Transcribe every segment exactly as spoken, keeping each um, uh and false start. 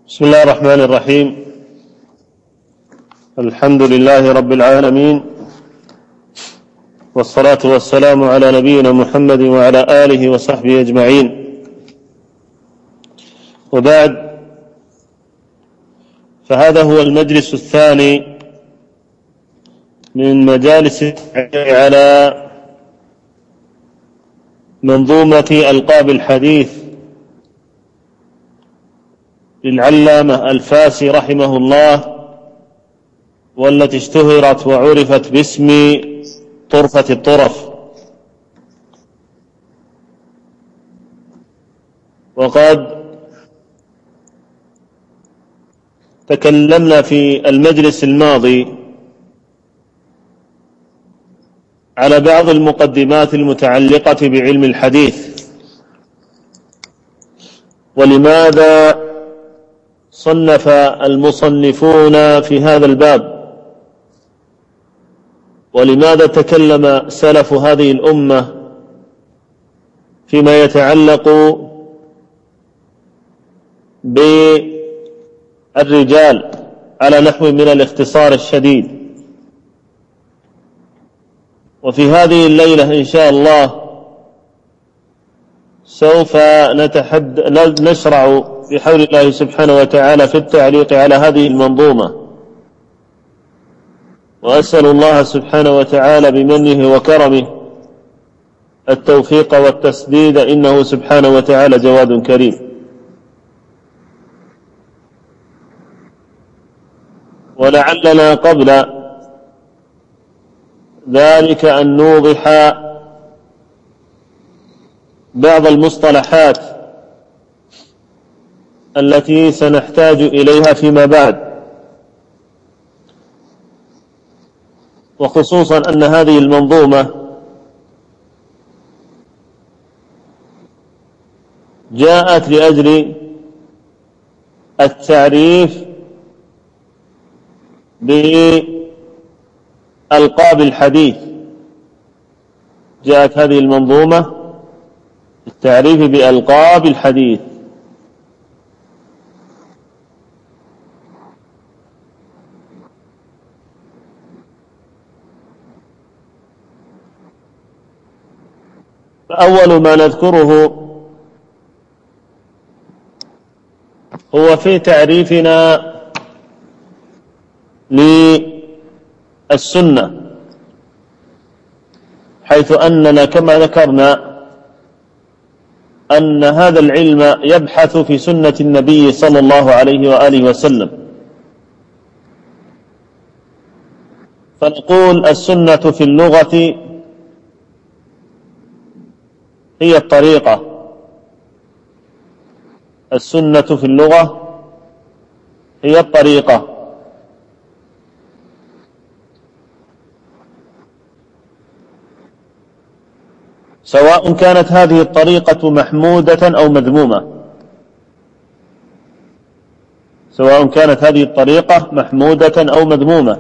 بسم الله الرحمن الرحيم. الحمد لله رب العالمين، والصلاة والسلام على نبينا محمد وعلى آله وصحبه أجمعين، وبعد، فهذا هو المجلس الثاني من مجالس على منظومة ألقاب الحديث للعلامة الفاسي رحمه الله، والتي اشتهرت وعرفت باسم طرفة الطرف. وقد تكلمنا في المجلس الماضي على بعض المقدمات المتعلقة بعلم الحديث، ولماذا صنف المصنفون في هذا الباب، ولماذا تكلم سلف هذه الأمة فيما يتعلق بالرجال على نحو من الاختصار الشديد. وفي هذه الليلة إن شاء الله سوف نتحد... نشرع بحول الله سبحانه وتعالى في التعليق على هذه المنظومة، وأسأل الله سبحانه وتعالى بمنه وكرمه التوفيق والتسديد، إنه سبحانه وتعالى جواد كريم. ولعلنا قبل ذلك أن نوضح بعض المصطلحات التي سنحتاج إليها فيما بعد، وخصوصا أن هذه المنظومة جاءت لأجل التعريف بألقاب الحديث. جاءت هذه المنظومة للتعريف بألقاب الحديث. فأول ما نذكره هو في تعريفنا للسنة، حيث أننا كما ذكرنا أن هذا العلم يبحث في سنة النبي صلى الله عليه وآله وسلم. فنقول السنة في اللغة هي الطريقة. السنة في اللغة هي الطريقة، سواء كانت هذه الطريقة محمودة أو مذمومة، سواء كانت هذه الطريقة محمودة أو مذمومة.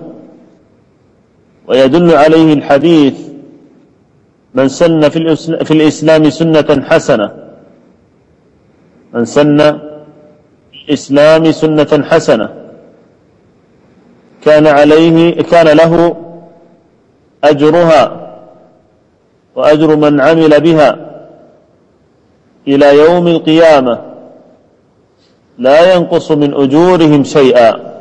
ويدل عليه الحديث: من سن في الإسلام سنة حسنة من سن في الإسلام سنة حسنة كان عليه كان له أجرها وأجر من عمل بها إلى يوم القيامة، لا ينقص من أجورهم شيئا،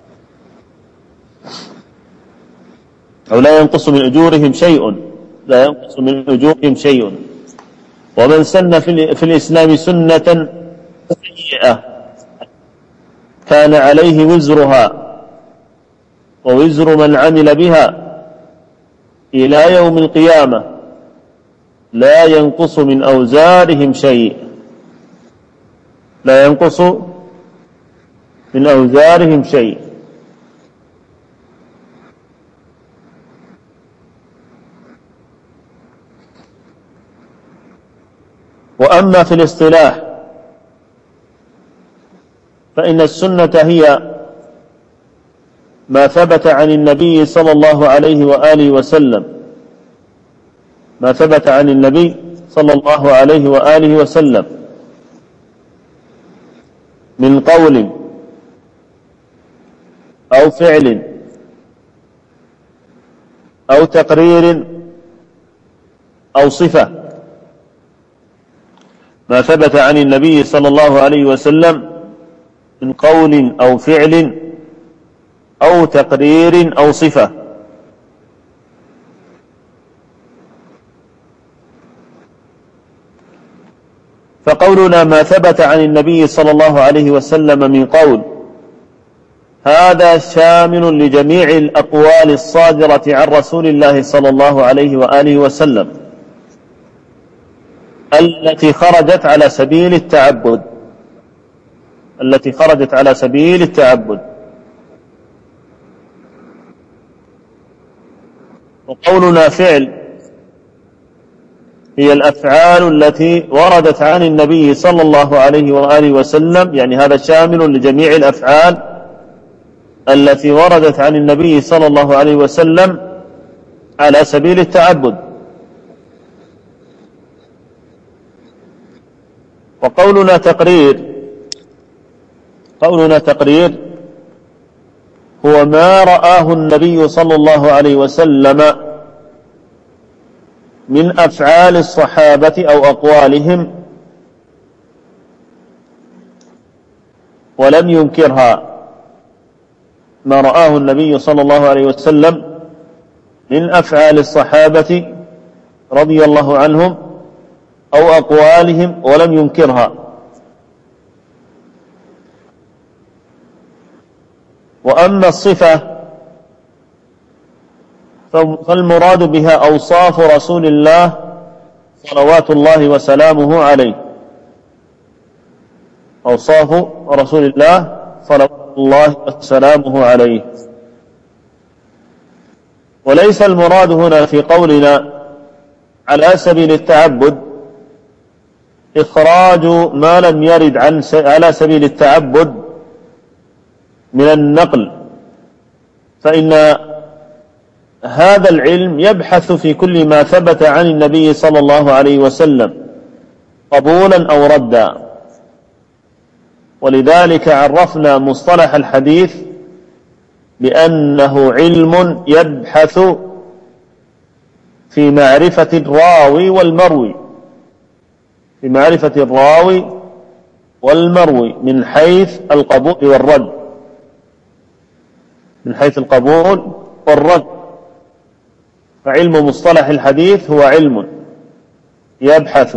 أو لا ينقص من أجورهم شيء لا ينقص من أجورهم شيء. ومن سن في الإسلام سنة سيئة كان عليه وزرها ووزر من عمل بها إلى يوم القيامة، لا ينقص من أوزارهم شيء لا ينقص من أوزارهم شيء. وأما في الاصطلاح فإن السنة هي ما ثبت عن النبي صلى الله عليه وآله وسلم ما ثبت عن النبي صلى الله عليه وآله وسلم من قول أو فعل أو تقرير أو صفة، ما ثبت عن النبي صلى الله عليه وسلم من قول أو فعل أو تقرير أو صفة. فقولنا ما ثبت عن النبي صلى الله عليه وسلم من قول، هذا شامل لجميع الأقوال الصادرة عن رسول الله صلى الله عليه وآله وسلم التي خرجت على سبيل التعبد التي خرجت على سبيل التعبد وقولنا فعل هي الأفعال التي وردت عن النبي صلى الله عليه وآله وسلم، يعني هذا شامل لجميع الأفعال التي وردت عن النبي صلى الله عليه وسلم على سبيل التعبد. وقولنا تقرير قولنا تقرير هو ما رآه النبي صلى الله عليه وسلم من أفعال الصحابة أو أقوالهم ولم ينكرها، ما رآه النبي صلى الله عليه وسلم من أفعال الصحابة رضي الله عنهم أو أقوالهم ولم ينكرها. وأما الصفة فالمراد بها أوصاف رسول الله صلوات الله وسلامه عليه أوصاف رسول الله صلوات الله وسلامه عليه. وليس المراد هنا في قولنا على سبيل التعبد إخراج ما لم يرد عن على سبيل التعبد من النقل، فإن هذا العلم يبحث في كل ما ثبت عن النبي صلى الله عليه وسلم قبولا أو ردا. ولذلك عرفنا مصطلح الحديث بأنه علم يبحث في معرفة الراوي والمروي في معرفة الراوي والمروي من حيث القبول والرد من حيث القبول والرد. فعلم مصطلح الحديث هو علم يبحث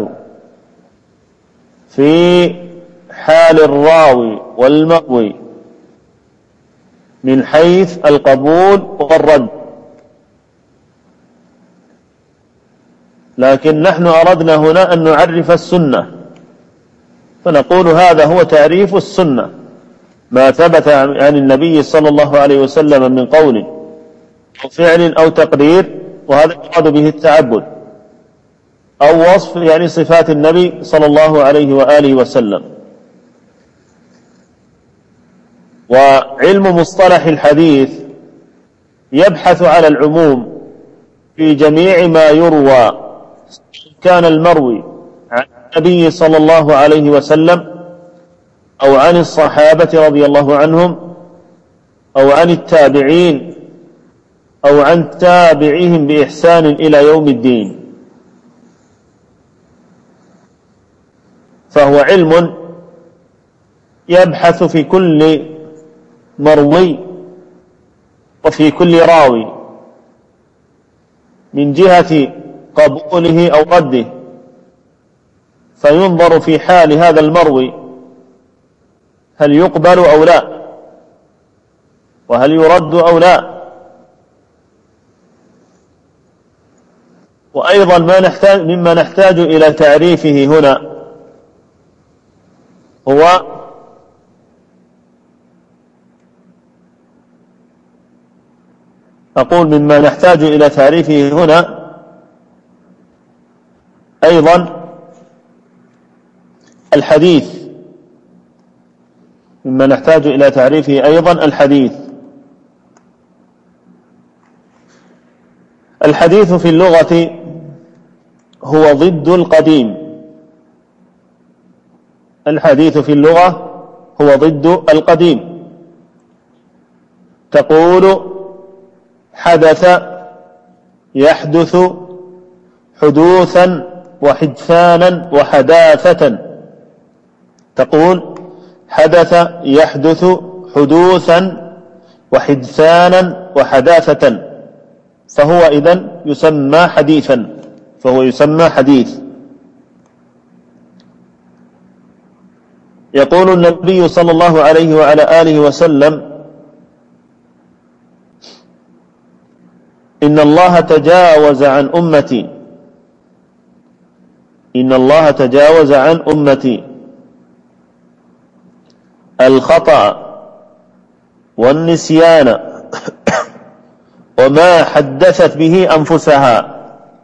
في حال الراوي والمروي من حيث القبول والرد. لكن نحن أردنا هنا أن نعرف السنة، فنقول هذا هو تعريف السنة، ما ثبت عن النبي صلى الله عليه وسلم من قول أو فعل أو تقرير، وهذا يراد به التعبد، أو وصف يعني صفات النبي صلى الله عليه وآله وسلم. وعلم مصطلح الحديث يبحث على العموم في جميع ما يروى، كان المروي عن النبي صلى الله عليه وسلم أو عن الصحابة رضي الله عنهم أو عن التابعين أو عن تابعيهم بإحسان إلى يوم الدين. فهو علم يبحث في كل مروي وفي كل راوي من جهة قبوله أو رده، فينظر في حال هذا المروي هل يقبل أو لا، وهل يرد أو لا. وأيضا ما نحتاج مما نحتاج إلى تعريفه هنا هو أقول مما نحتاج إلى تعريفه هنا أيضا الحديث مما نحتاج إلى تعريفه أيضا الحديث. الحديث في اللغة هو ضد القديم الحديث في اللغة هو ضد القديم تقول حدث يحدث حدوثا وحدثانا وحداثة. تقول حدث يحدث حدوثا وحدثانا وحداثة، فهو إذن يسمى حديثا، فهو يسمى حديث. يقول النبي صلى الله عليه وعلى آله وسلم: إن الله تجاوز عن أمتي إن الله تجاوز عن أمتي الخطأ والنسيان وما حدثت به أنفسها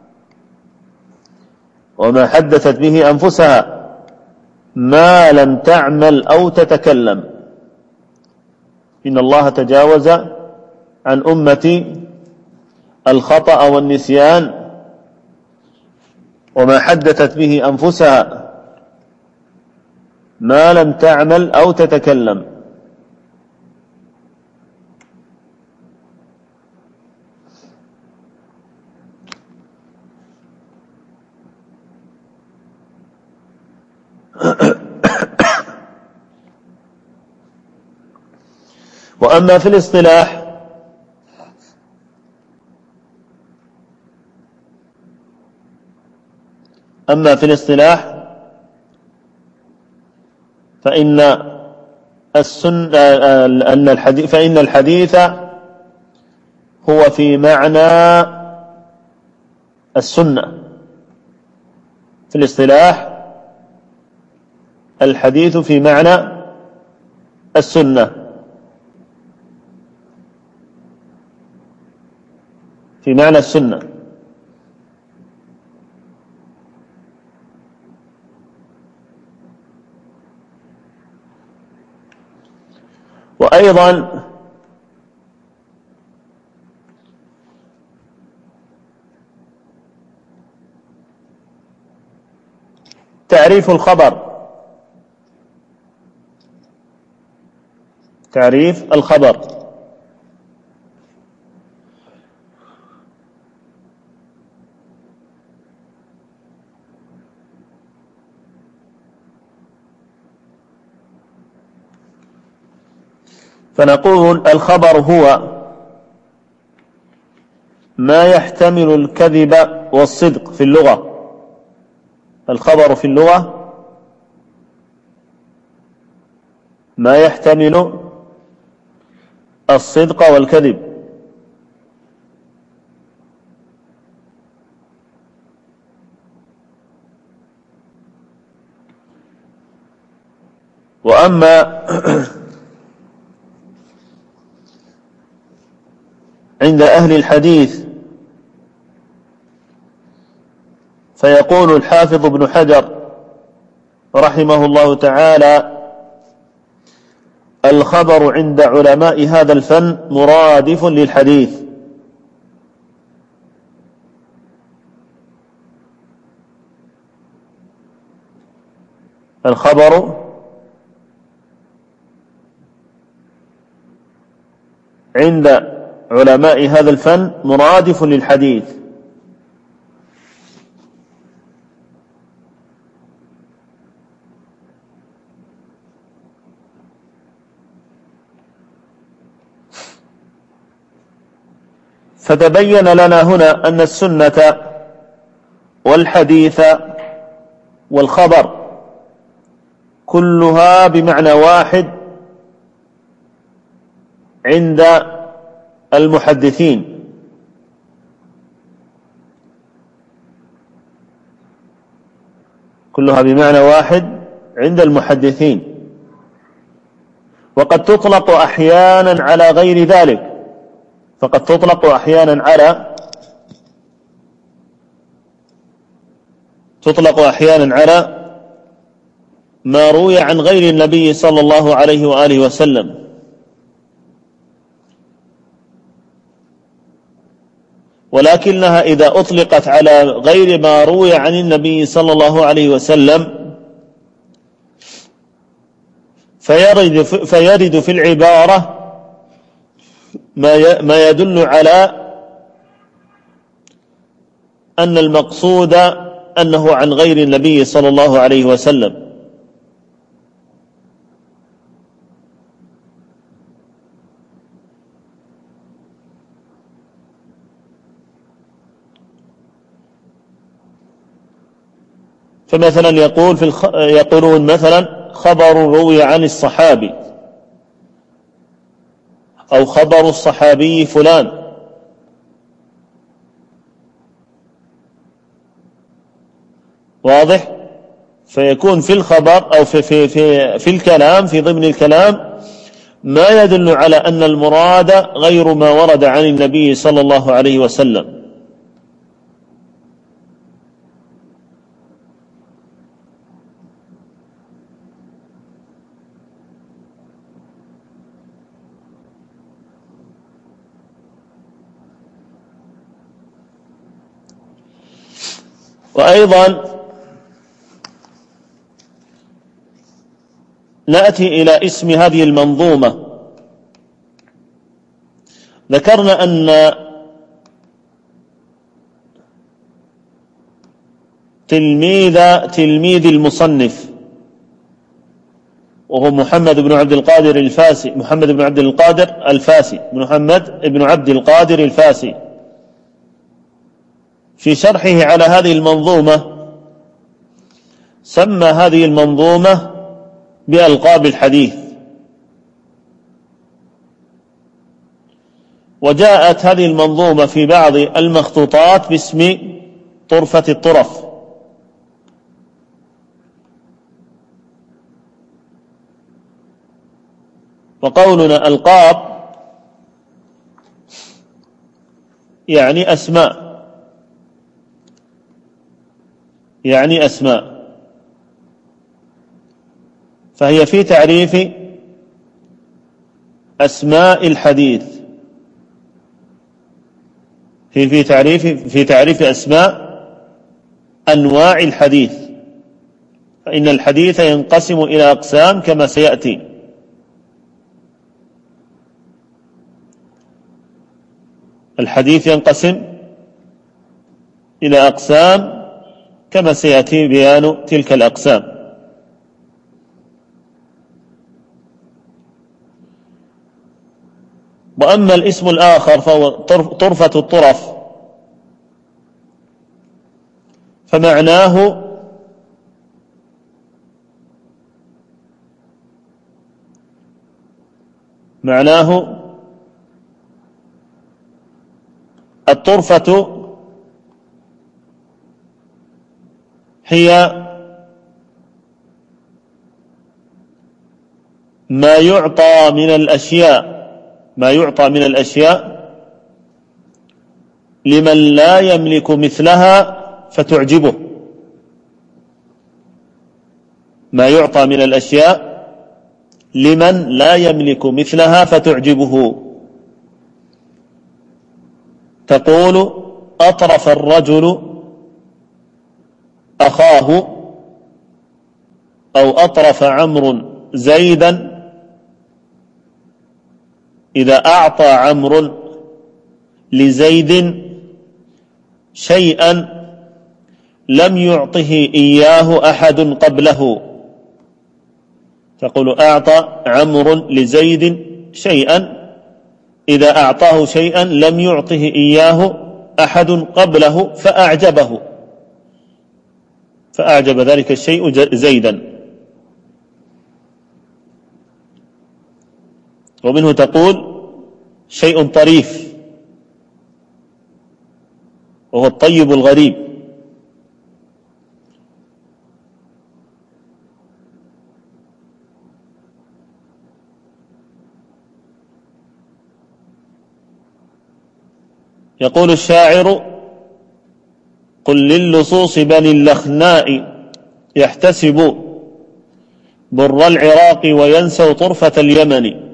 وما حدثت به أنفسها ما لم تعمل أو تتكلم. إن الله تجاوز عن أمتي الخطأ والنسيان وما حدثت به أنفسها ما لم تعمل أو تتكلم. وأما في الاصطلاح أما في الاصطلاح فإن السنة أن الحديث فإن الحديث هو في معنى السنة. في الاصطلاح الحديث في معنى السنة، في معنى السنة. وأيضا تعريف الخبر تعريف الخبر فنقول الخبر هو ما يحتمل الكذب والصدق في اللغة. الخبر في اللغة ما يحتمل الصدق والكذب. وأما عند أهل الحديث فيقول الحافظ ابن حجر رحمه الله تعالى: الخبر عند علماء هذا الفن مرادف للحديث. الخبر عند علماء هذا الفن مرادف للحديث. فتبين لنا هنا أن السنة والحديث والخبر كلها بمعنى واحد عند المحدثين. كلها بمعنى واحد عند المحدثين، وقد تطلق أحيانا على غير ذلك. فقد تطلق أحيانا على تطلق أحيانا على ما روي عن غير النبي صلى الله عليه وآله وسلم. ولكنها إذا أطلقت على غير ما روي عن النبي صلى الله عليه وسلم فيرد فيرد في العبارة ما يدل على أن المقصود أنه عن غير النبي صلى الله عليه وسلم. فمثلا يقول في الخ... يقولون مثلا خبر روي عن الصحابي أو خبر الصحابي فلان، واضح؟ فيكون في الخبر أو في, في, في, في الكلام، في ضمن الكلام ما يدل على أن المراد غير ما ورد عن النبي صلى الله عليه وسلم. وأيضا نأتي إلى اسم هذه المنظومة. ذكرنا أن تلميذ تلميذ المصنف وهو محمد بن عبد القادر الفاسي محمد بن عبد القادر الفاسي محمد بن عبد القادر الفاسي في شرحه على هذه المنظومة سمى هذه المنظومة بألقاب الحديث، وجاءت هذه المنظومة في بعض المخطوطات باسم طرفة الطرف. وقولنا ألقاب يعني أسماء يعني أسماء فهي في تعريف أسماء الحديث، هي في تعريف في تعريف أسماء أنواع الحديث، فإن الحديث ينقسم إلى أقسام كما سيأتي. الحديث ينقسم إلى أقسام كما سيأتي بيان تلك الأقسام. وأما الاسم الآخر فهو طرفة الطرف، فمعناه معناه الطرفة هي ما يعطى من الأشياء ما يعطى من الأشياء لمن لا يملك مثلها فتعجبه ما يعطى من الأشياء لمن لا يملك مثلها فتعجبه. تقول أطرف الرجل أخاه، أو أطرف عمرو زيدا، إذا أعطى عمرو لزيد شيئا لم يعطه إياه أحد قبله. تقول أعطى عمرو لزيد شيئا، إذا أعطاه شيئا لم يعطه إياه أحد قبله فأعجبه فأعجب ذلك الشيء زيدا. ومنه تقول شيء طريف وهو الطيب الغريب. يقول الشاعر قل للصوص بني اللخناء يحتسب بر العراق وينسوا طرفة اليمن.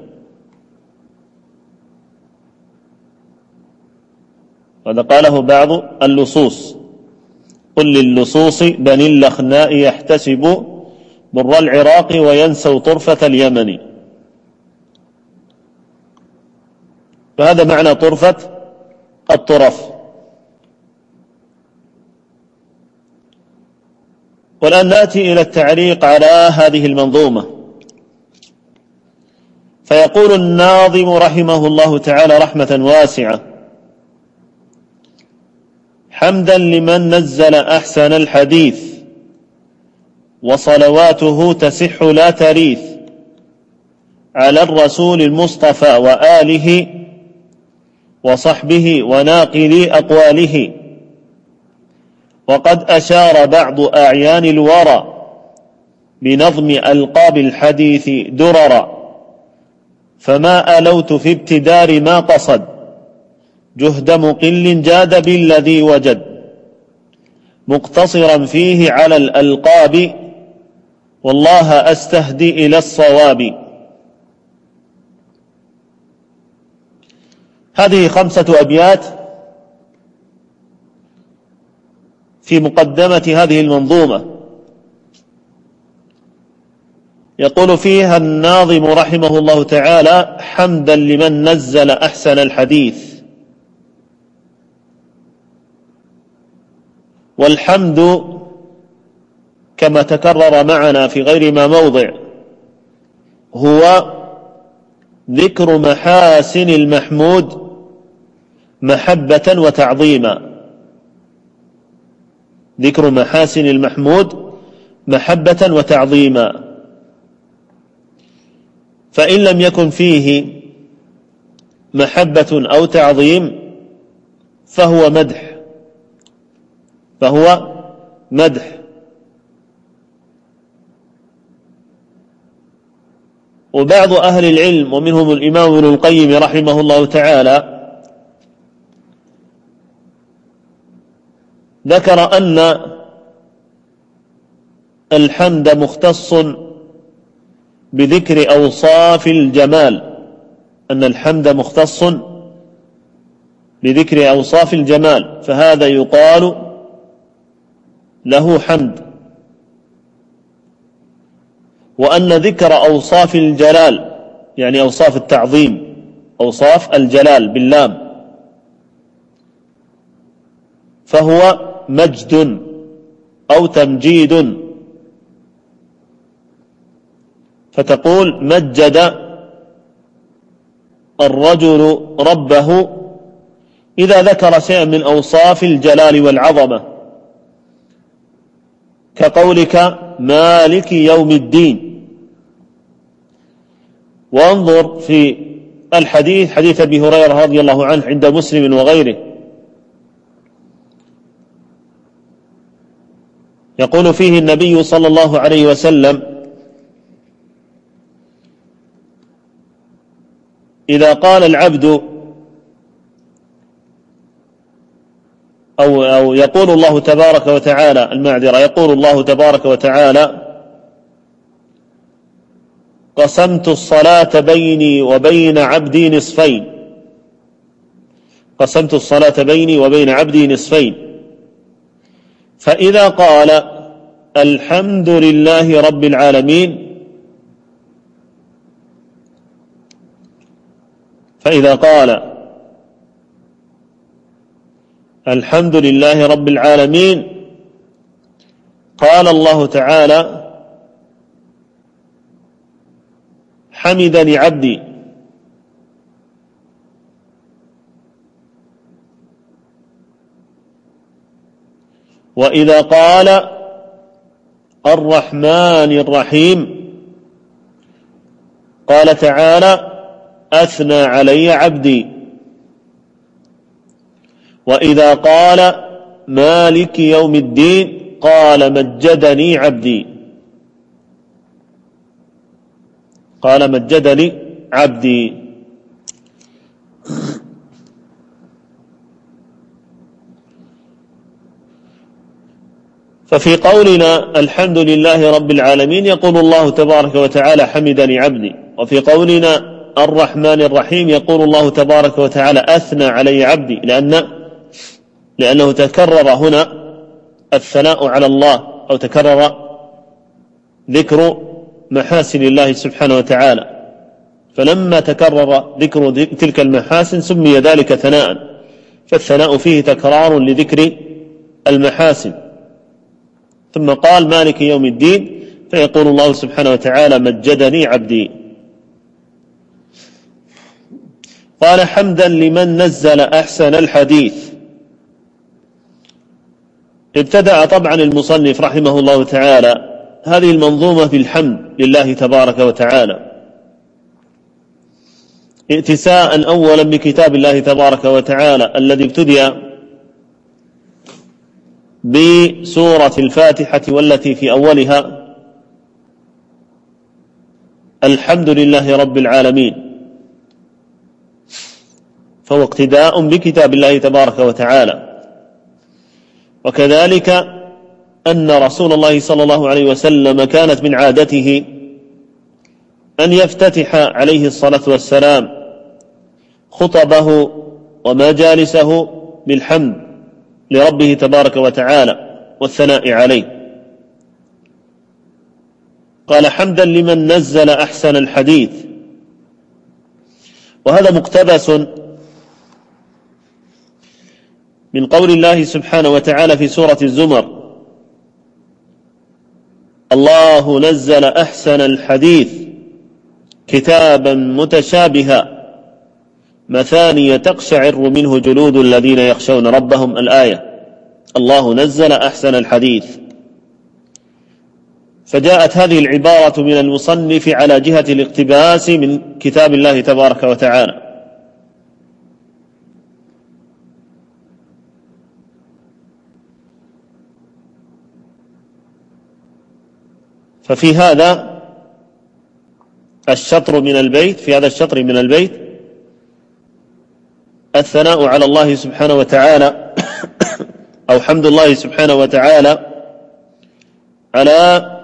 هذا قاله بعض اللصوص، قل للصوص بني اللخناء يحتسب بر العراق وينسوا طرفة اليمن. فهذا معنى طرفة الطرف. والآن نأتي إلى التعليق على هذه المنظومة. فيقول الناظم رحمه الله تعالى رحمة واسعة: حمدا لمن نزل أحسن الحديث، وصلواته تسح لا تريث، على الرسول المصطفى وآله وصحبه وناقلي أقواله. وقد أشار بعض أعيان الورى بنظم ألقاب الحديث دررا، فما ألوت في ابتدار ما قصد، جهد مقل جاد بالذي وجد، مقتصرا فيه على الألقاب، والله أستهدي إلى الصواب. هذه خمسة أبيات في مقدمة هذه المنظومة، يقول فيها الناظم رحمه الله تعالى: حمدا لمن نزل أحسن الحديث. والحمد كما تكرر معنا في غير ما موضع هو ذكر محاسن المحمود محبة وتعظيما، ذكر محاسن المحمود محبة وتعظيما. فإن لم يكن فيه محبة أو تعظيم فهو مدح، فهو مدح. وبعض أهل العلم ومنهم الإمام ابن القيم رحمه الله تعالى ذكر أن الحمد مختص بذكر أوصاف الجمال، أن الحمد مختص بذكر أوصاف الجمال، فهذا يقال له حمد. وأن ذكر أوصاف الجلال يعني أوصاف التعظيم، أوصاف الجلال باللام، فهو مجد أو تمجيد. فتقول مجد الرجل ربه إذا ذكر شيئا من أوصاف الجلال والعظمة، كقولك مالك يوم الدين. وانظر في الحديث، حديث أبي هريرة رضي الله عنه عند مسلم وغيره، يقول فيه النبي صلى الله عليه وسلم: إذا قال العبد أو, أو يقول الله تبارك وتعالى المعذرة يقول الله تبارك وتعالى: قسمت الصلاة بيني وبين عبدي نصفين، قسمت الصلاة بيني وبين عبدي نصفين. فإذا قال الحمد لله رب العالمين، فإذا قال الحمد لله رب العالمين قال الله تعالى: حمدني عبدي. وإذا قال الرحمن الرحيم قال تعالى: أثنى علي عبدي. وإذا قال مالك يوم الدين قال مجدني عبدي، قال مجدني عبدي. ففي قولنا الحمد لله رب العالمين يقول الله تبارك وتعالى: حمدني عبدي. وفي قولنا الرحمن الرحيم يقول الله تبارك وتعالى: أثنى علي عبدي، لأن لأنه تكرر هنا الثناء على الله، أو تكرر ذكر محاسن الله سبحانه وتعالى، فلما تكرر ذكر تلك المحاسن سمي ذلك ثناء، فالثناء فيه تكرار لذكر المحاسن. ثم قال مالك يوم الدين، فيقول الله سبحانه وتعالى مجدني عبدي. قال حمدا لمن نزل أحسن الحديث. ابتدأ طبعا المصنف رحمه الله تعالى هذه المنظومة بالحمد لله تبارك وتعالى، ائتساء أولا بكتاب الله تبارك وتعالى الذي ابتدأ بسورة الفاتحة والتي في أولها الحمد لله رب العالمين، فهو اقتداء بكتاب الله تبارك وتعالى. وكذلك أن رسول الله صلى الله عليه وسلم كانت من عادته أن يفتتح عليه الصلاة والسلام خطبه ومجالسه بالحمد لربه تبارك وتعالى والثناء عليه. قال حمدا لمن نزل أحسن الحديث، وهذا مقتبس من قول الله سبحانه وتعالى في سورة الزمر الله نزل أحسن الحديث كتابا متشابها مثانية تقشعر منه جلود الذين يخشون ربهم، الآية. الله نزل أحسن الحديث. فجاءت هذه العبارة من المصنف على جهة الاقتباس من كتاب الله تبارك وتعالى. ففي هذا الشطر من البيت في هذا الشطر من البيت الثناء على الله سبحانه وتعالى أو حمد الله سبحانه وتعالى على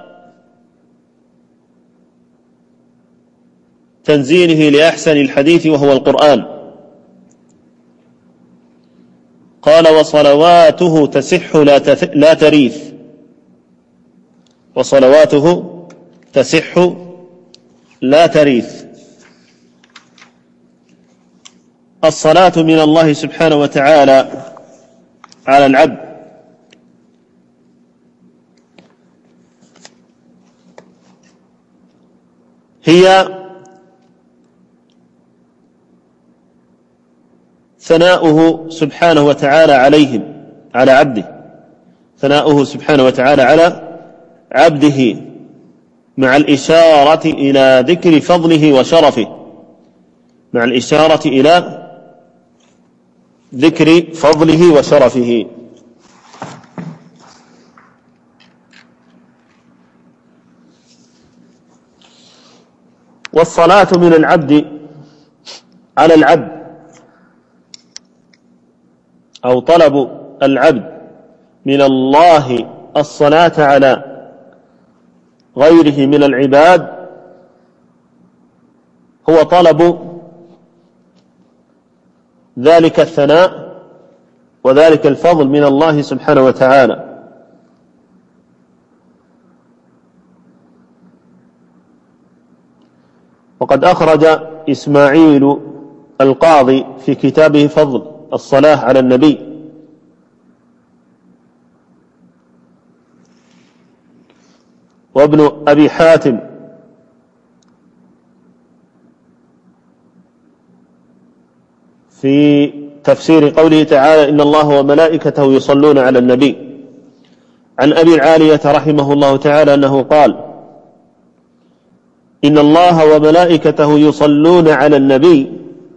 تنزيله لأحسن الحديث وهو القرآن. قال وصلواته تسح لا تريث، وصلواته تسح لا تريث. الصلاة من الله سبحانه وتعالى على العبد هي ثناؤه سبحانه وتعالى عليهم على عبده، ثناؤه سبحانه وتعالى على عبده مع الإشارة إلى ذكر فضله وشرفه، مع الإشارة إلى ذكر فضله وشرفه. والصلاة من العبد على العبد أو طلب العبد من الله الصلاة على غيره من العباد هو طلب ذلك الثناء وذلك الفضل من الله سبحانه وتعالى. وقد أخرج إسماعيل القاضي في كتابه فضل الصلاة على النبي وابن أبي حاتم في تفسير قوله تعالى إن الله وملائكته يصلون على النبي، عن أبي العالية رحمه الله تعالى أنه قال إن الله وملائكته يصلون على النبي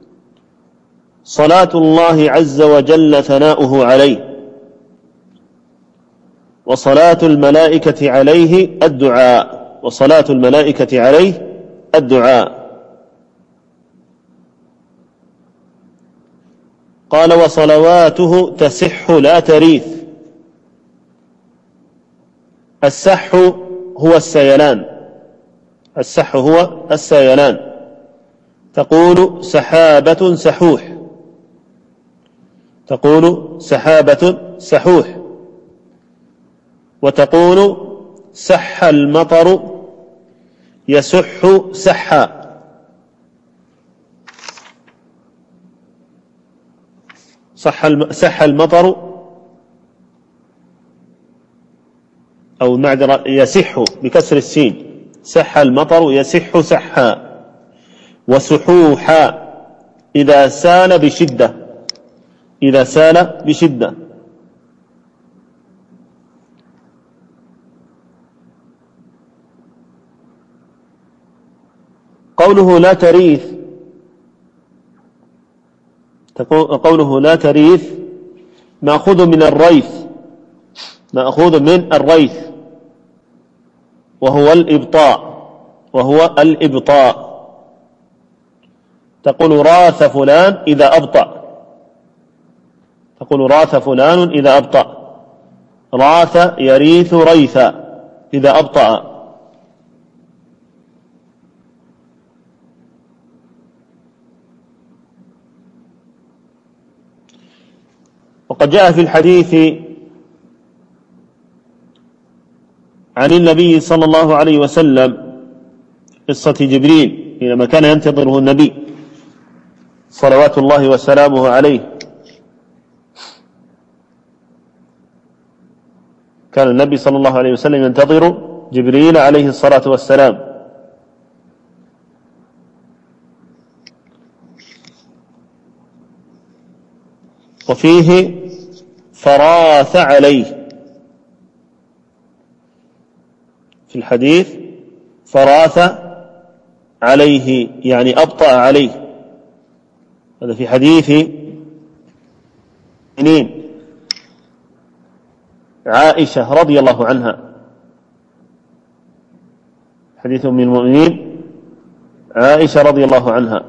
صلاة الله عز وجل ثناؤه عليه، وصلاة الملائكة عليه الدعاء وصلاة الملائكة عليه الدعاء. قال وصلواته تسح لا تريث. السح هو السيلان، السح هو السيلان. تقول سحابة سحوح، تقول سحابة سحوح، وتقول سح المطر يسح سحا. سح المطر أو معذرة يسح بكسر السين، سح المطر يسح سحا. وسحوحا إذا سال بشدة، إذا سال بشدة. قوله لا تريث، قوله لا تريث مأخوذ من الريث، مأخوذ من الريث وهو الإبطاء، وهو الإبطاء. تقول راث فلان إذا أبطأ، تقول راث فلان إذا أبطأ، راث يريث ريثا إذا أبطأ. وقد جاء في الحديث عن النبي صلى الله عليه وسلم قصة جبريل حينما كان ينتظره النبي صلوات الله وسلامه عليه. كان النبي صلى الله عليه وسلم ينتظر جبريل عليه الصلاة والسلام، وفيه فراث عليه، في الحديث فراث عليه يعني أبطأ عليه. هذا في حديث عائشة رضي الله عنها، حديث أم المؤمنين عائشة رضي الله عنها.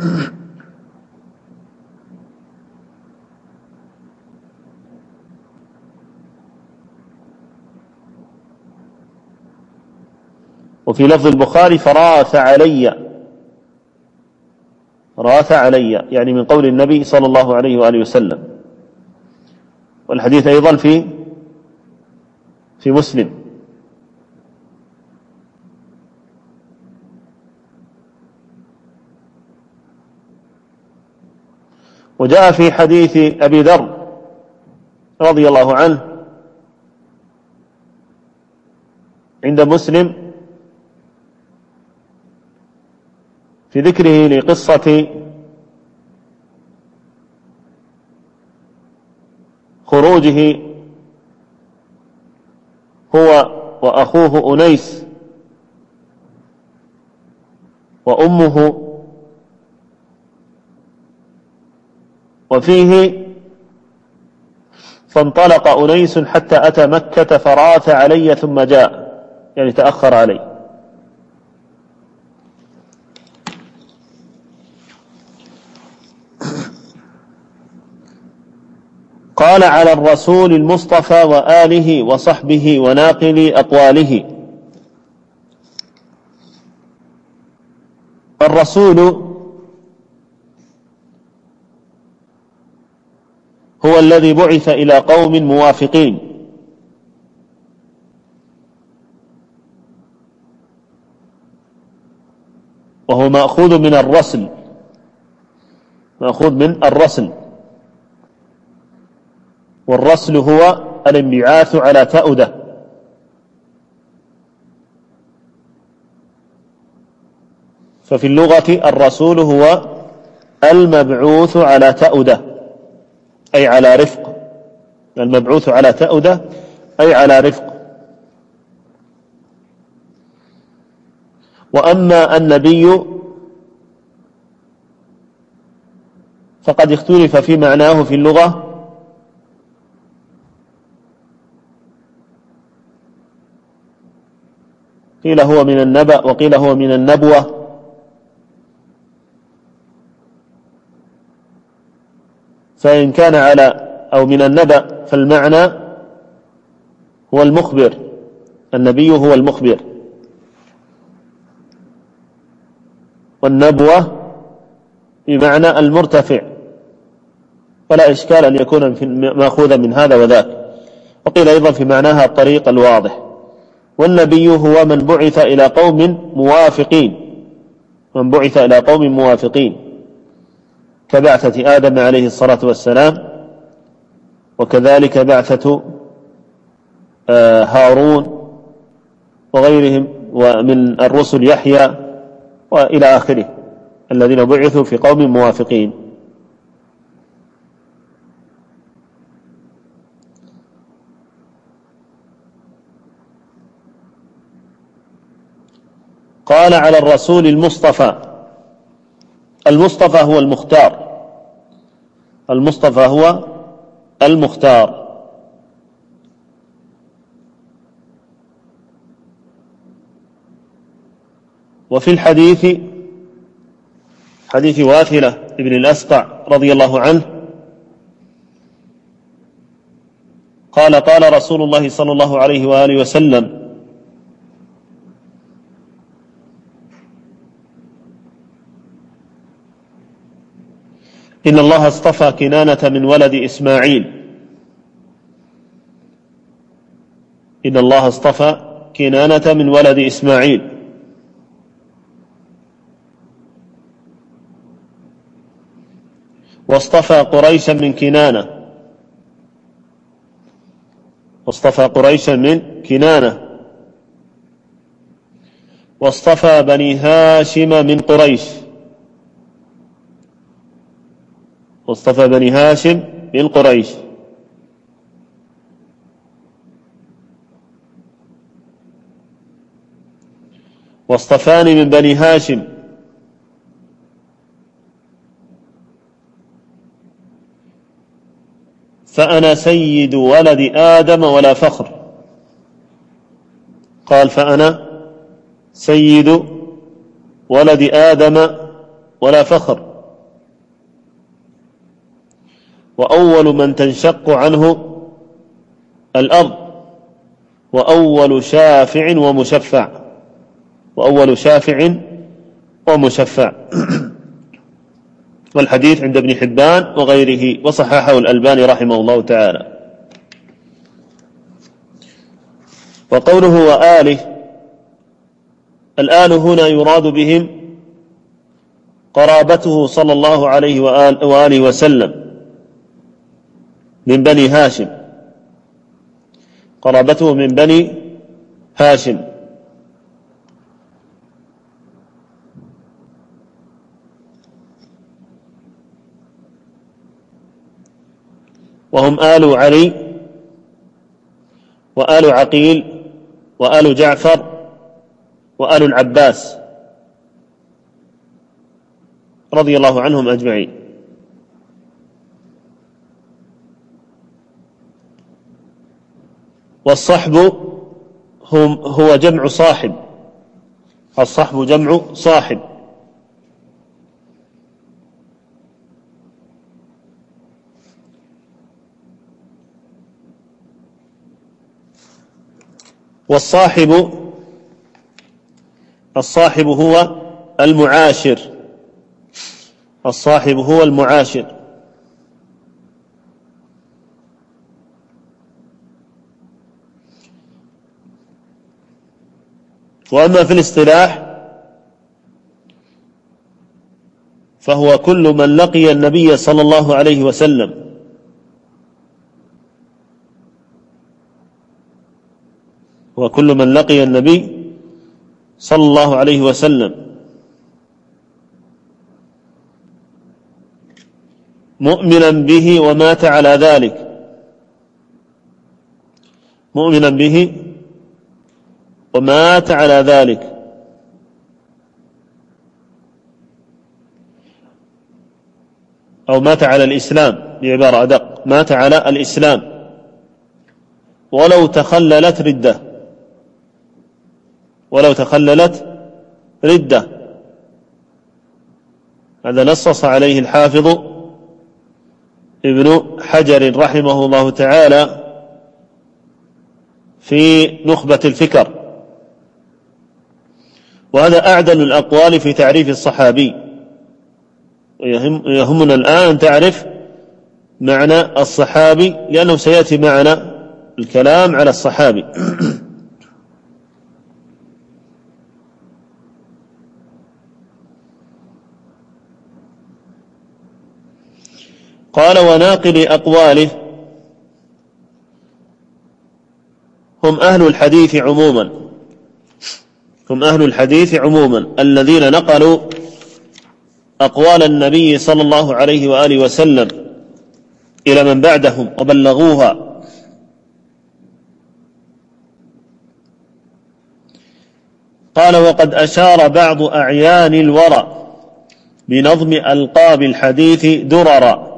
وفي لفظ البخاري فراث علي، راث علي يعني من قول النبي صلى الله عليه وآله وسلم. والحديث أيضا في في مسلم. وجاء في حديث أبي ذر رضي الله عنه عند مسلم في ذكره لقصة خروجه هو وأخوه أنيس وأمه، وفيه فانطلق أنيس حتى أتى مكة فراث علي ثم جاء، يعني تأخر علي. قال على الرسول المصطفى وآله وصحبه وناقل أقواله. الرسول هو الذي بعث إلى قوم موافقين، وهو مأخوذ من الرسل، مأخوذ من الرسل. والرسل هو الانبعاث على تأودة، ففي اللغة الرسول هو المبعوث على تأودة أي على رفق، المبعوث على تأودة أي على رفق. وأما النبي فقد اختلف في معناه في اللغة، قيل هو من النبأ وقيل هو من النبوة. فإن كان على أو من النبأ فالمعنى هو المخبر، النبي هو المخبر، والنبوة بمعنى المرتفع، ولا إشكال أن يكون مأخوذا من هذا وذاك. وقيل أيضا في معناها الطريق الواضح. والنبي هو من بعث إلى قوم موافقين، من بعث إلى قوم موافقين كبعثة آدم عليه الصلاة والسلام وكذلك بعثة هارون وغيرهم ومن الرسل يحيى وإلى آخره الذين بعثوا في قوم موافقين. قال على الرسول المصطفى. المصطفى هو المختار، المصطفى هو المختار. وفي الحديث حديث واثلة ابن الأسقع رضي الله عنه قال قال رسول الله صلى الله عليه وآله وسلم: إن الله اصطفى كنانة من ولد إسماعيل إن الله اصطفى كنانة من ولد إسماعيل واصطفى قريشا من كنانة واصطفى قريشا من كنانة واصطفى بني هاشم من قريش واصطفى بني هاشم من قريش واصطفاني من بني هاشم فأنا سيد ولد آدم ولا فخر. قال: فأنا سيد ولد آدم ولا فخر، وأول من تنشق عنه الأرض، وأول شافع ومشفع وأول شافع ومشفع. والحديث عند ابن حبان وغيره وصححه الألباني رحمه الله تعالى. وقوله وآله، الآل هنا يراد بهم قرابته صلى الله عليه وآله وسلم من بني هاشم، قرابته من بني هاشم. وهم آل علي وآل عقيل وآل جعفر وآل العباس رضي الله عنهم أجمعين. والصحب هم هو جمع صاحب، الصحب جمع صاحب. والصاحب الصاحب هو المعاشر الصاحب هو المعاشر. وأما في الاصطلاح فهو كل من لقي النبي صلى الله عليه وسلم وكل من لقي النبي صلى الله عليه وسلم مؤمنا به ومات على ذلك مؤمنا به ومات على ذلك أو مات على الإسلام بعبارة أدق، مات على الإسلام ولو تخللت ردة ولو تخللت ردة هذا نصص عليه الحافظ ابن حجر رحمه الله تعالى في نخبة الفكر. وهذا أعدل الأقوال في تعريف الصحابي. ويهم يهمنا الآن تعرف معنى الصحابي، لأنه سيأتي معنا الكلام على الصحابي. قال وناقل أقواله هم أهل الحديث عموما هم أهل الحديث عموما الذين نقلوا أقوال النبي صلى الله عليه وآله وسلم إلى من بعدهم وبلغوها. قال: وقد أشار بعض أعيان الورى بنظم ألقاب الحديث دررا.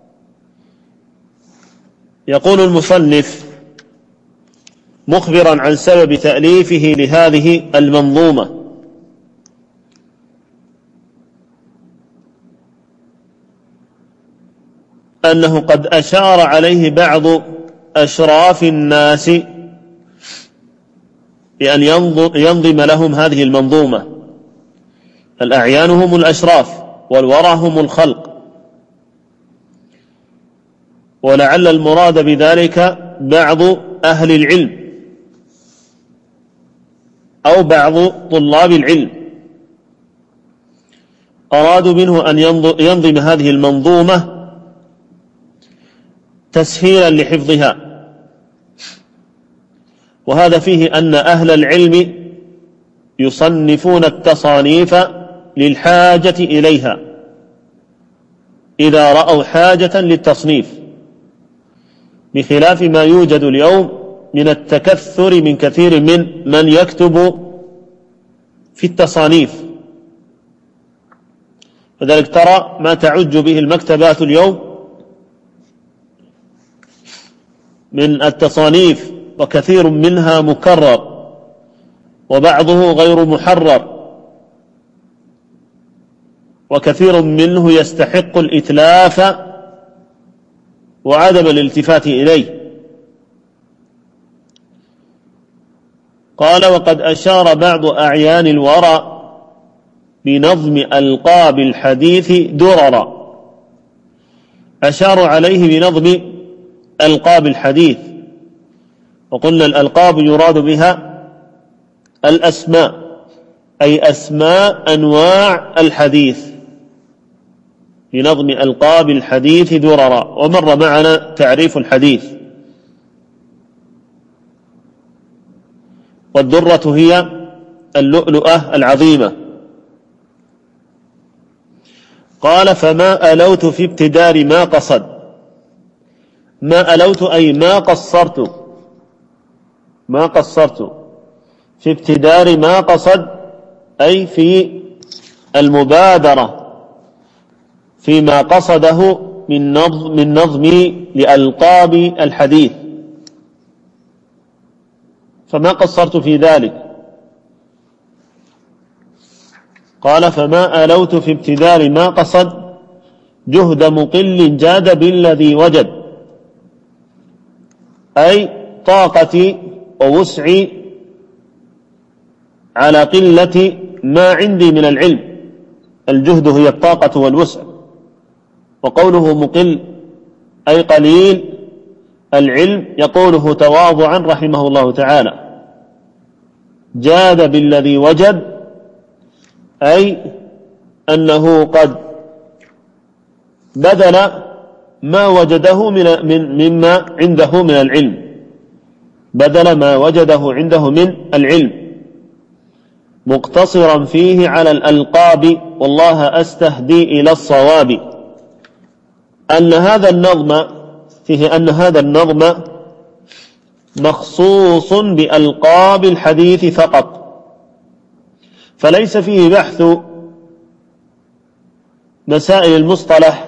يقول المصنف مخبرا عن سبب تأليفه لهذه المنظومة: أنه قد أشار عليه بعض أشراف الناس بأن ينظم لهم هذه المنظومة. الأعيان هم الأشراف والورى هم الخلق، ولعل المراد بذلك بعض أهل العلم أو بعض طلاب العلم، أرادوا منه أن ينظم هذه المنظومة تسهيلا لحفظها. وهذا فيه أن أهل العلم يصنفون التصانيف للحاجة إليها إذا رأوا حاجة للتصنيف، بخلاف ما يوجد اليوم من التكثر من كثير من من يكتب في التصانيف. لذلك ترى ما تعج به المكتبات اليوم من التصانيف، وكثير منها مكرر وبعضه غير محرر، وكثير منه يستحق الإتلاف وعدم الالتفات إليه. قال: وقد أشار بعض أعيان الورى بنظم ألقاب الحديث دررا. أشاروا عليه بنظم ألقاب الحديث، وقلنا الألقاب يراد بها الأسماء، أي أسماء أنواع الحديث، بنظم ألقاب الحديث دررا. ومر معنا تعريف الحديث، والدرة هي اللؤلؤة العظيمة. قال: فما ألوت في ابتدار ما قصد. ما ألوت أي ما قصرت ما قصرت في ابتدار ما قصد، أي في المبادرة فيما قصده من نظم, من نظم لألقاب الحديث، فما قصرت في ذلك. قال: فما ألوت في ابتدار ما قصد جهد مقل جاد بالذي وجد، أي طاقتي ووسعي على قلة ما عندي من العلم. الجهد هي الطاقة والوسع، وقوله مقل أي قليل العلم، يقوله تواضعا رحمه الله تعالى. جاد بالذي وجد، أي أنه قد بذل ما وجده من من مما عنده من العلم، بذل ما وجده عنده من العلم، مقتصرا فيه على الألقاب، والله أستهدي إلى الصواب. أن هذا النظم فيه أن هذا النظم مخصوص بألقاب الحديث فقط، فليس فيه بحث مسائل المصطلح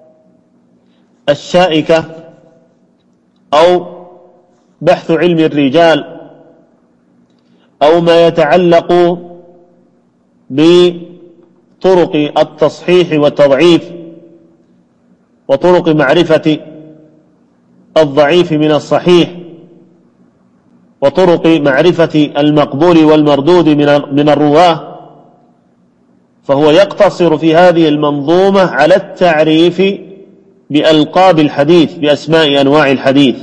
الشائكة أو بحث علم الرجال أو ما يتعلق بطرق التصحيح والتضعيف وطرق معرفة الضعيف من الصحيح وطرق معرفة المقبول والمردود من الرواه. فهو يقتصر في هذه المنظومة على التعريف بألقاب الحديث، بأسماء أنواع الحديث،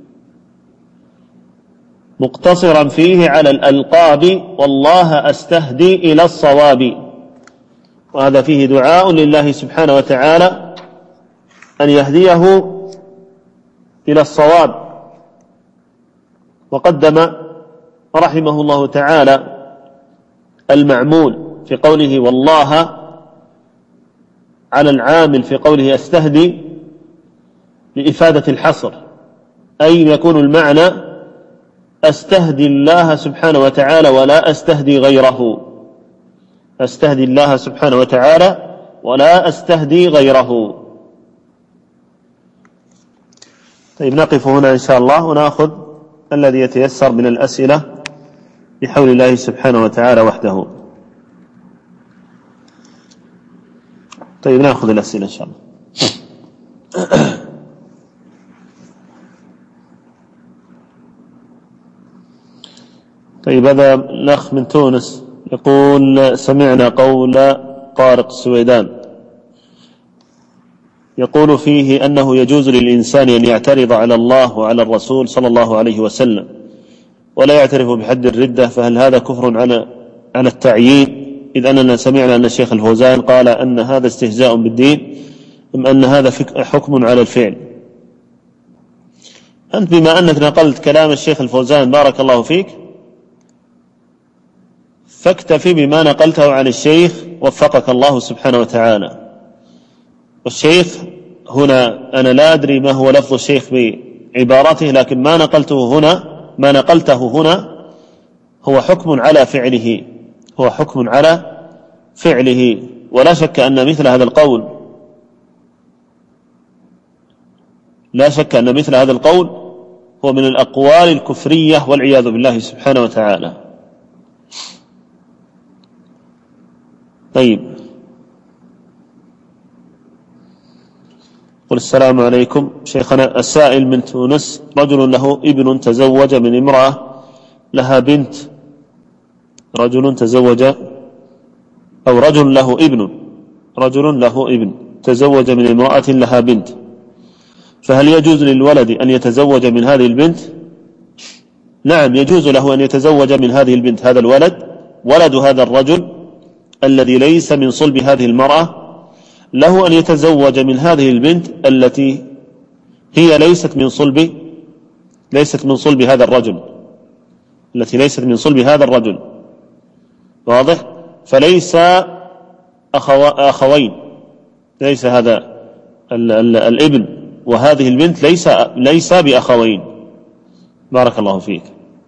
مقتصرا فيه على الألقاب، والله أستهدي إلى الصواب. وهذا فيه دعاء لله سبحانه وتعالى أن يهديه إلى الصواب. وقدم رحمه الله تعالى المعمول في قوله والله على العامل في قوله أستهدي لإفادة الحصر، أي يكون المعنى أستهدي الله سبحانه وتعالى ولا أستهدي غيره، أستهدي الله سبحانه وتعالى ولا أستهدي غيره. طيب نقف هنا إن شاء الله ونأخذ الذي يتيسر من الأسئلة بحول الله سبحانه وتعالى وحده. طيب نأخذ الأسئلة إن شاء الله. طيب هذا الأخ من تونس يقول سمعنا قول طارق السويدان يقول فيه أنه يجوز للإنسان أن يعترض على الله وعلى الرسول صلى الله عليه وسلم ولا يعترف بحد الردة، فهل هذا كفر على على التعيين؟ إذ أننا سمعنا أن الشيخ الفوزان قال أن هذا استهزاء بالدين، أم أن هذا حكم على الفعل؟ أنت بما أنك نقلت كلام الشيخ الفوزان بارك الله فيك فاكتفي بما نقلته عن الشيخ وفقك الله سبحانه وتعالى. والشيخ هنا أنا لا أدري ما هو لفظ الشيخ بعبارته، لكن ما نقلته هنا ما نقلته هنا هو حكم على فعله، هو حكم على فعله. ولا شك أن مثل هذا القول لا شك أن مثل هذا القول هو من الأقوال الكفرية والعياذ بالله سبحانه وتعالى. طيب قل السلام عليكم شيخنا، السائل من تونس رجل له ابن تزوج من امرأة لها بنت، رجل تزوج أو رجل له ابن رجل له ابن تزوج من امرأة لها بنت، فهل يجوز للولد أن يتزوج من هذه البنت؟ نعم يجوز له أن يتزوج من هذه البنت. هذا الولد ولد هذا الرجل الذي ليس من صلب هذه المرأة له أن يتزوج من هذه البنت التي هي ليست من صلب ليست من صلب هذا الرجل التي ليست من صلب هذا الرجل. واضح؟ فليس أخو أخوين، ليس هذا ال ال الابن وهذه البنت ليس ليس بأخوين. بارك الله فيك.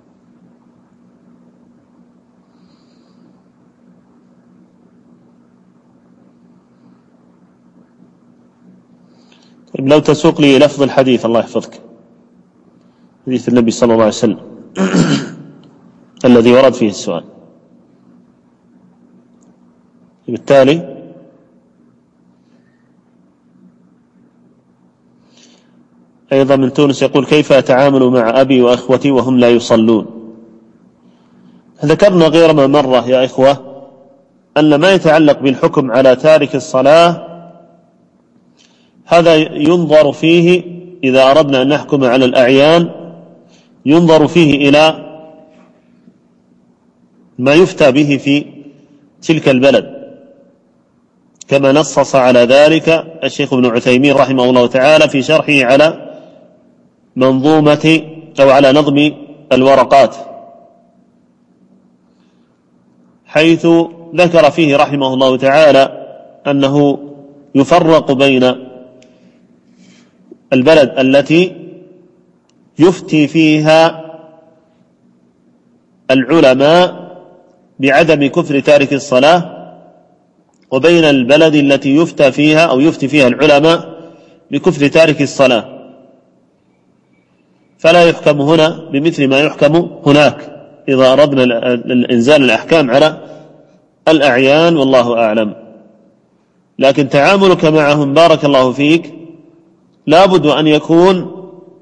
طيب لو تسوق لي لفظ الحديث الله يحفظك، حديث النبي صلى الله عليه وسلم الذي ورد فيه السؤال. بالتالي أيضا من تونس يقول كيف أتعامل مع أبي وأخوتي وهم لا يصلون؟ ذكرنا غير ما مرة يا إخوة أن ما يتعلق بالحكم على تارك الصلاة هذا ينظر فيه إذا أردنا أن نحكم على الأعيان ينظر فيه إلى ما يفتى به في تلك البلد، كما نصص على ذلك الشيخ ابن عثيمين رحمه الله تعالى في شرحه على منظومة أو على نظم الورقات، حيث ذكر فيه رحمه الله تعالى أنه يفرق بين البلد التي يفتي فيها العلماء بعدم كفر تارك الصلاة وبين البلد التي يفتى فيها أو يفتي فيها العلماء بكفر تارك الصلاة، فلا يحكم هنا بمثل ما يحكم هناك إذا أردنا الإنزال الأحكام على الأعيان والله أعلم. لكن تعاملك معهم بارك الله فيك لابد أن يكون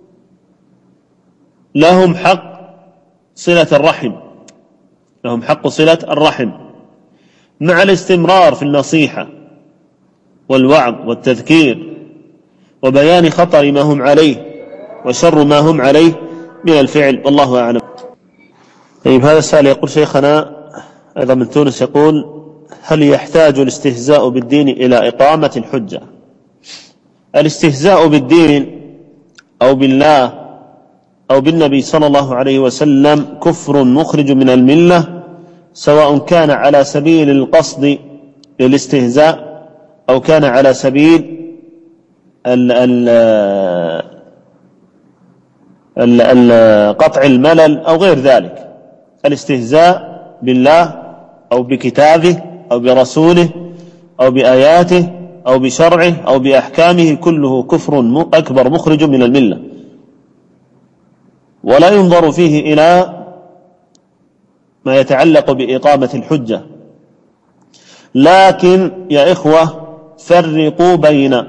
لهم حق صلة الرحم لهم حق صلة الرحم مع الاستمرار في النصيحة والوعظ والتذكير وبيان خطر ما هم عليه وشر ما هم عليه من الفعل والله أعلم. طيب هذا السائل يقول شيخنا أيضا من تونس يقول هل يحتاج الاستهزاء بالدين إلى إقامة الحجة؟ الاستهزاء بالدين أو بالله أو بالنبي صلى الله عليه وسلم كفر مخرج من الملة، سواء كان على سبيل القصد للاستهزاء أو كان على سبيل ال ال ال ال قطع الملل أو غير ذلك. الاستهزاء بالله أو بكتابه أو برسوله أو بآياته أو بشرعه أو بأحكامه كله كفر أكبر مخرج من الملة، ولا ينظر فيه إلى ما يتعلق بإقامة الحجة. لكن يا إخوة فرقوا بين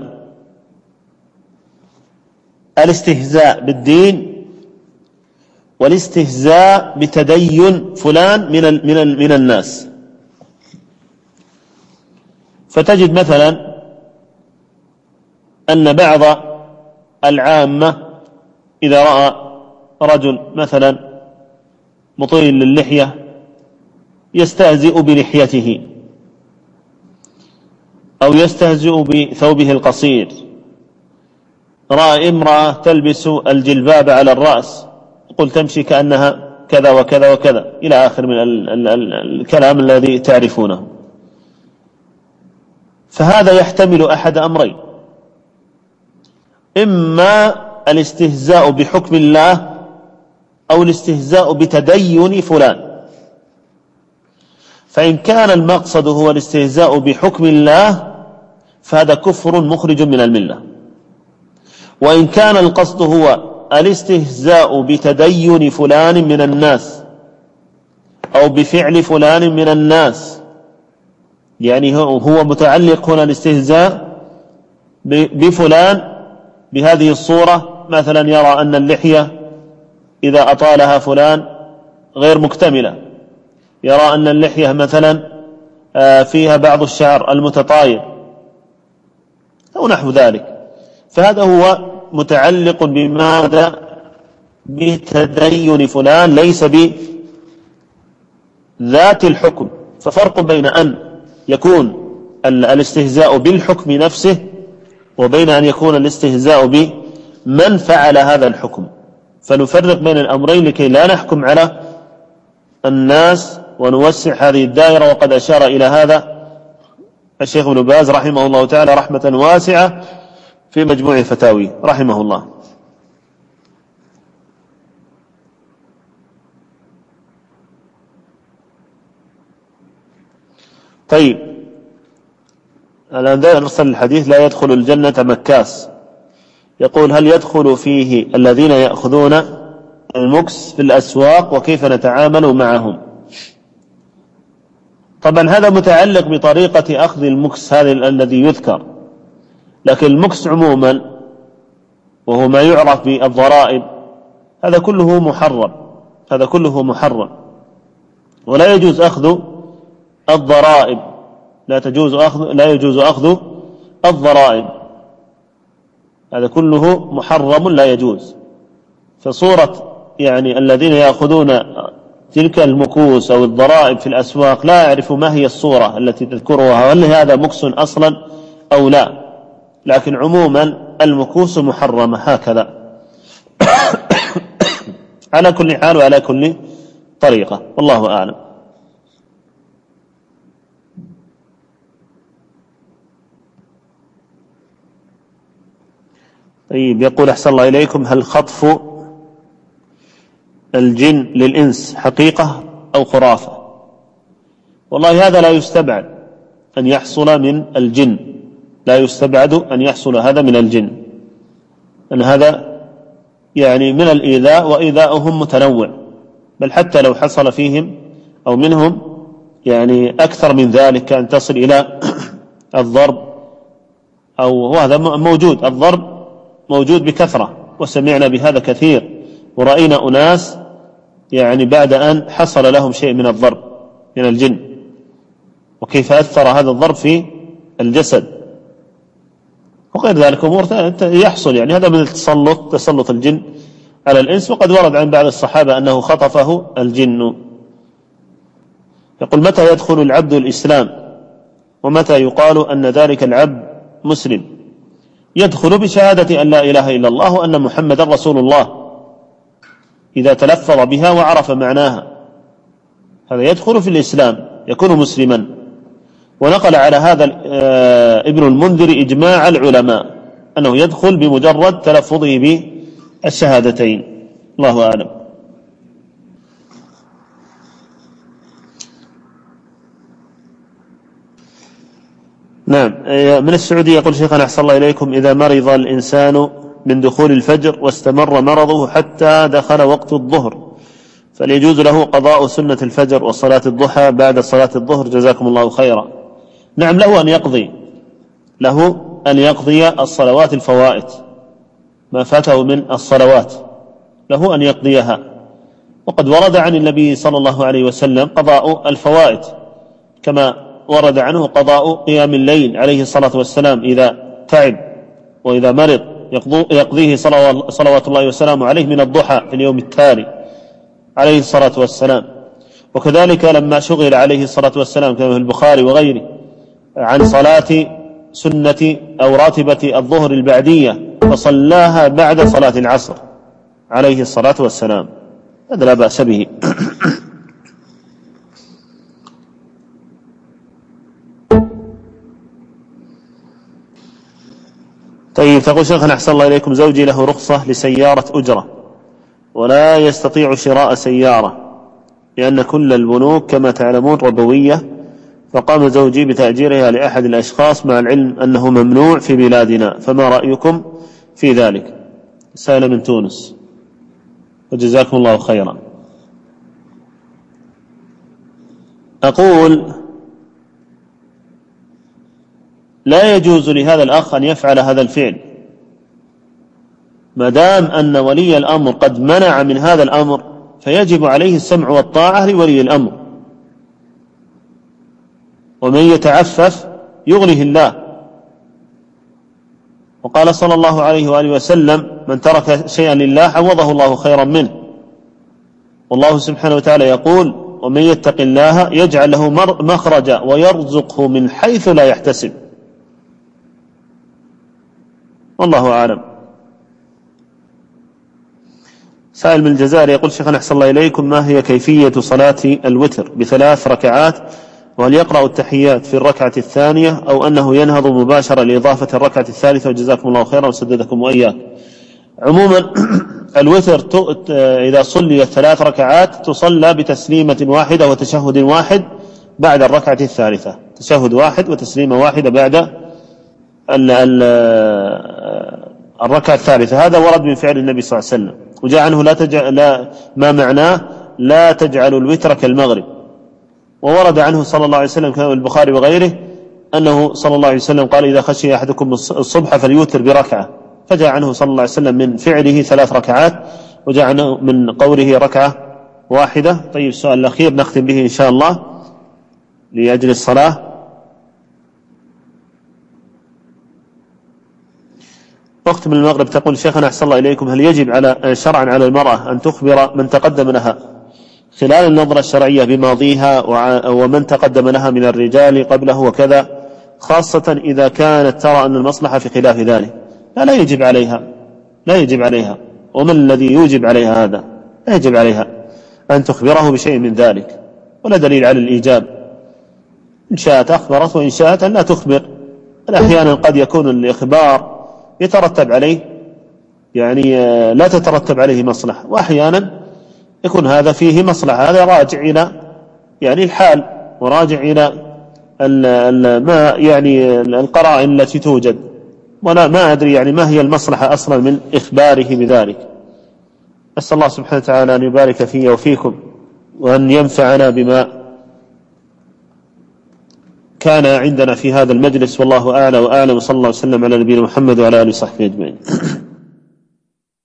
الاستهزاء بالدين والاستهزاء بتدين فلان من من من الناس. فتجد مثلا أن بعض العامة إذا رأى رجل مثلا مطيل للحية يستهزئ بلحيته أو يستهزئ بثوبه القصير، رأى امرأة تلبس الجلباب على الرأس يقول تمشي كأنها كذا وكذا وكذا إلى آخر من ال ال ال الكلام الذي تعرفونه. فهذا يحتمل أحد أمرين: إما الاستهزاء بحكم الله أو الاستهزاء بتدين فلان. فإن كان المقصد هو الاستهزاء بحكم الله فهذا كفر مخرج من الملة، وإن كان القصد هو الاستهزاء بتدين فلان من الناس أو بفعل فلان من الناس، يعني هو متعلق هنا الاستهزاء بفلان بهذه الصورة، مثلا يرى أن اللحية إذا أطالها فلان غير مكتملة، يرى أن اللحية مثلا فيها بعض الشعر المتطاير أو نحو ذلك، فهذا هو متعلق بماذا؟ بتدين فلان ليس بذات الحكم. ففرق بين أن يكون الاستهزاء بالحكم نفسه وبين أن يكون الاستهزاء بمن فعل هذا الحكم. فنفرق بين الأمرين لكي لا نحكم على الناس ونوسع هذه الدائرة. وقد أشار إلى هذا الشيخ ابن باز رحمه الله تعالى رحمة واسعة في مجموع الفتاوي رحمه الله. طيب، الآن نرسل الحديث: لا يدخل الجنة مكاس. يقول: هل يدخل فيه الذين يأخذون المكس في الأسواق وكيف نتعامل معهم؟ طبعا هذا متعلق بطريقة أخذ المكس هذا الذي يذكر، لكن المكس عموما وهو ما يعرف بالضرائب هذا كله محرم، هذا كله محرم، ولا يجوز أخذ الضرائب، لا تجوز أخذ لا يجوز أخذ الضرائب، هذا كله محرم لا يجوز. فصورة يعني الذين يأخذون تلك المكوس أو الضرائب في الأسواق لا يعرف ما هي الصورة التي تذكرها، هل هذا مكس أصلا أو لا، لكن عموما المكوس محرمة هكذا على كل حال وعلى كل طريقة، والله أعلم. طيب، يقول: أحسن الله إليكم، هل خطف الجن للإنس حقيقة أو خرافة؟ والله هذا لا يستبعد أن يحصل من الجن، لا يستبعد أن يحصل هذا من الجن، أن هذا يعني من الإيذاء، وإيذاؤهم متنوع، بل حتى لو حصل فيهم أو منهم يعني أكثر من ذلك كأن تصل إلى الضرب، أو هذا موجود، الضرب موجود بكثرة، وسمعنا بهذا كثير، ورأينا أناس يعني بعد أن حصل لهم شيء من الضرب من الجن، وكيف أثر هذا الضرب في الجسد وغير ذلك أمور يحصل، يعني هذا من التسلط، تسلط الجن على الإنس. وقد ورد عن بعض الصحابة أنه خطفه الجن. يقول: متى يدخل العبد الإسلام ومتى يقال أن ذلك العبد مسلم؟ يدخل بشهادة أن لا إله إلا الله وأن محمد رسول الله، إذا تلفظ بها وعرف معناها، هذا يدخل في الإسلام، يكون مسلما. ونقل على هذا ابن المنذر إجماع العلماء أنه يدخل بمجرد تلفظه بالشهادتين. الله أعلم. نعم. من السعودية يقول شيخنا أحسن الله إليكم: إذا مرض الإنسان من دخول الفجر واستمر مرضه حتى دخل وقت الظهر، فليجوز له قضاء سنة الفجر وصلاة الضحى بعد صلاة الظهر؟ جزاكم الله خيرا. نعم، له أن يقضي له أن يقضي الصلوات الفوائت، ما فاته من الصلوات له أن يقضيها. وقد ورد عن النبي صلى الله عليه وسلم قضاء الفوائت، كما ورد عنه قضاء قيام الليل عليه الصلاة والسلام إذا تعب وإذا مرض يقضيه صلوات الله وسلامه عليه من الضحى في اليوم التالي عليه الصلاة والسلام. وكذلك لما شغل عليه الصلاة والسلام كما في البخاري وغيره عن صلاة سنة أو راتبة الظهر البعدية فصلاها بعد صلاة العصر عليه الصلاة والسلام، هذا لا بأس به. طيب، تقول شيخنا أحسن الله إليكم: زوجي له رخصة لسيارة أجرة ولا يستطيع شراء سيارة لأن كل البنوك كما تعلمون ربوية، فقام زوجي بتأجيرها لأحد الأشخاص مع العلم أنه ممنوع في بلادنا، فما رأيكم في ذلك؟ سائل من تونس، وجزاكم الله خيرا. أقول: لا يجوز لهذا الأخ أن يفعل هذا الفعل ما دام أن ولي الأمر قد منع من هذا الأمر، فيجب عليه السمع والطاعة لولي الأمر، ومن يتعفف يغنيه الله. وقال صلى الله عليه وآله وسلم: من ترك شيئا لله عوضه الله خيرا منه. والله سبحانه وتعالى يقول: ومن يتق الله يجعل له مخرجا ويرزقه من حيث لا يحتسب. والله أعلم. سائل من الجزائر يقول: شيخنا أحسن الله إليكم، ما هي كيفية صلاة الوتر بثلاث ركعات؟ وهل يقرأ التحيات في الركعة الثانية أو أنه ينهض مباشرة لإضافة الركعة الثالثة؟ وجزاكم الله خيرا وسددكم وإياك. عموما الوتر إذا صلي ثلاث ركعات تصلى بتسليمة واحدة وتشهد واحد بعد الركعة الثالثة، تشهد واحد وتسليمة واحدة بعد ال ال الركعة الثالثة. هذا ورد من فعل النبي صلى الله عليه وسلم، وجاء عنه لا تجعل لا ما معناه لا تجعلوا الوتر كالمغرب. وورد عنه صلى الله عليه وسلم كما في البخاري وغيره أنه صلى الله عليه وسلم قال: إذا خشي أحدكم الصبح فليوتر بركعة. فجاء عنه صلى الله عليه وسلم من فعله ثلاث ركعات، وجاء عنه من قوله ركعة واحدة. طيب، السؤال الأخير نختم به إن شاء الله لأجل الصلاة. أخت من المغرب تقول: شيخنا أحسن الله إليكم، هل يجب على شرعا على المرأة أن تخبر من تقدم لها خلال النظرة الشرعية بماضيها ومن تقدم لها من الرجال قبله وكذا، خاصة إذا كانت ترى أن المصلحة في خلاف ذلك؟ لا لا يجب عليها، لا يجب عليها. ومن الذي يوجب عليها هذا؟ لا يجب عليها أن تخبره بشيء من ذلك، ولا دليل على الإيجاب. إن شاءت أخبرت وإن شاءت أن لا تخبر. أحيانا قد يكون الإخبار يترتب عليه يعني لا تترتب عليه مصلحة، وأحيانا يكون هذا فيه مصلحة. هذا راجع إلى يعني الحال، وراجع إلى ال ال ما يعني القرائن التي توجد، ولا ما أدري يعني ما هي المصلحة أصلا من إخباره بذلك. أسأل الله سبحانه وتعالى أن يبارك في وفيكم وأن ينفعنا بما كان عندنا في هذا المجلس، والله أعلى وأعلم، وصلى الله وسلم على نبينا محمد وعلى آله وصحبه أجمعين.